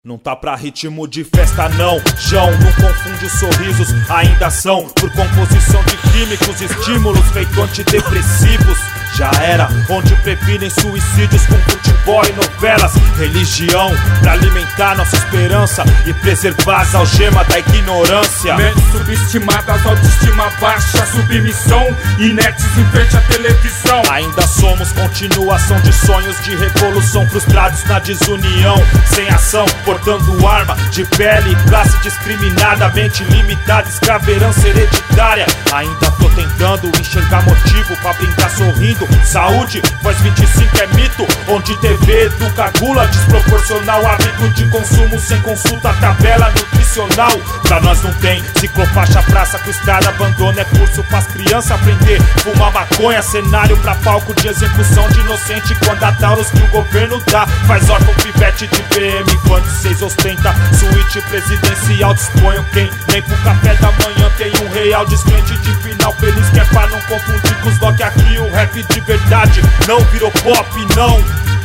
Não tá pra ritmo de festa não, João, não confunde os sorrisos, ainda são por composição de químicos, estímulos feito antidepressivos. Já era, onde previnem suicídios com futebol e novelas. Religião, pra alimentar nossa esperança e preservar as algemas da ignorância. Mentes subestimadas, autoestima baixa, submissão, inertes em frente à televisão. Ainda somos continuação de sonhos de revolução, frustrados na desunião. Sem ação, portando arma de pele e classe discriminadamente limitada, escrava herança hereditária. Ainda tô tentando enxergar motivo pra brincar sorrindo. Saúde, voz 25 é mito, onde TV educa gula desproporcional, hábito de consumo sem consulta, tabela nutricional. Pra nós não tem ciclofaixa, praça com estrada, abandono é curso pras crianças aprender. Fumar maconha, cenário pra palco de execução de inocente, quando a tauros que o governo dá faz órfão pivete de PM, quando cês ostenta suíte presidencial. Disponho quem nem pro café da manhã tem um real, descrente de final feliz, que é pra não confundir com os doc. Aqui o rap de verdade não virou pop, não.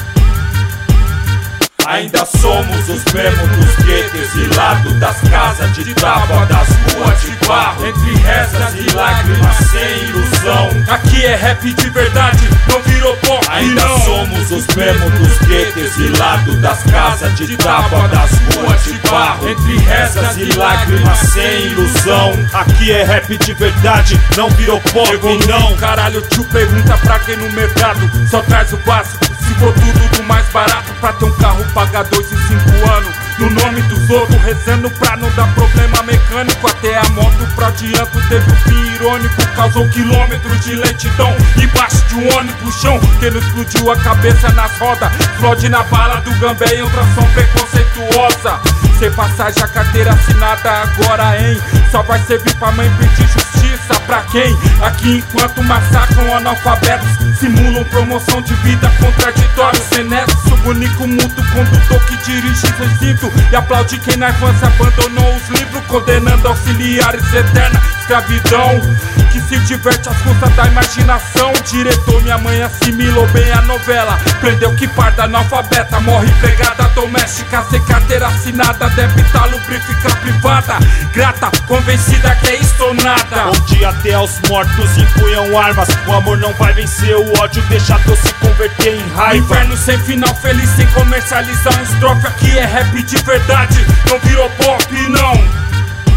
Ainda somos os mesmos dos guetos e lado das casas de tábua, das ruas de barro, entre rezas e lágrimas sem ilusão. Aqui é rap de verdade, não virou pop. Ainda não. somos os mesmos dos guetos e lado das casas de tábua, das ruas de barro, entre rezas e lágrimas sem ilusão. Aqui é rap de verdade, não virou pop, não. Caralho, tio, pergunta pra quem no mercado só traz o básico. Se for tudo do mais barato pra ter um carro, paga 2 em 5 anos. No nome dos outros, rezando pra não dar problema mecânico. Até a moto pro adianto teve um fim irônico, causou quilômetros de lentidão embaixo de um ônibus chão. Que não explodiu a cabeça nas rodas, explode na bala do Gambé em tração preconceituosa. Sem passagem a carteira assinada agora, hein? Só vai servir pra mãe pedir justiça pra quem? Aqui enquanto massacram analfabetos, simulam promoção de vida contraditória. Sem nexo, bonito mudo condutor que dirige recinto e aplaude quem na infância abandonou os livros, condenando auxiliares eterna escravidão, que se diverte às custas da imaginação. Diretor, minha mãe assimilou bem a novela, prendeu que parda analfabeta, morre empregada doméstica sem carteira assinada, débita lubrificar privada, grata, convencida que é isso ou nada. Onde até aos mortos empunham armas, o amor não vai vencer, o ódio deixa a dor se converter em raiva. Inferno sem final feliz, sem comercializar um estrofe. Aqui é rap de verdade, não virou pop, não.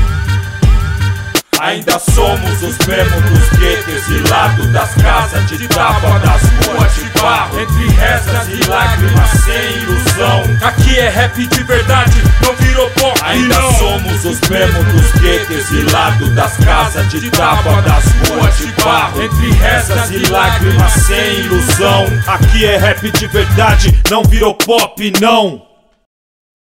Ainda somos os mesmos dos guetos e lado das casas de tábua, das ruas de barro, entre rezas e lágrimas sem ilusão. Aqui é rap de verdade, não virou pop, ainda não. somos os mesmos dos guetos e lado das casas de tábua, das ruas de barro, entre rezas e lágrimas sem ilusão. Aqui é rap de verdade, não virou pop, não.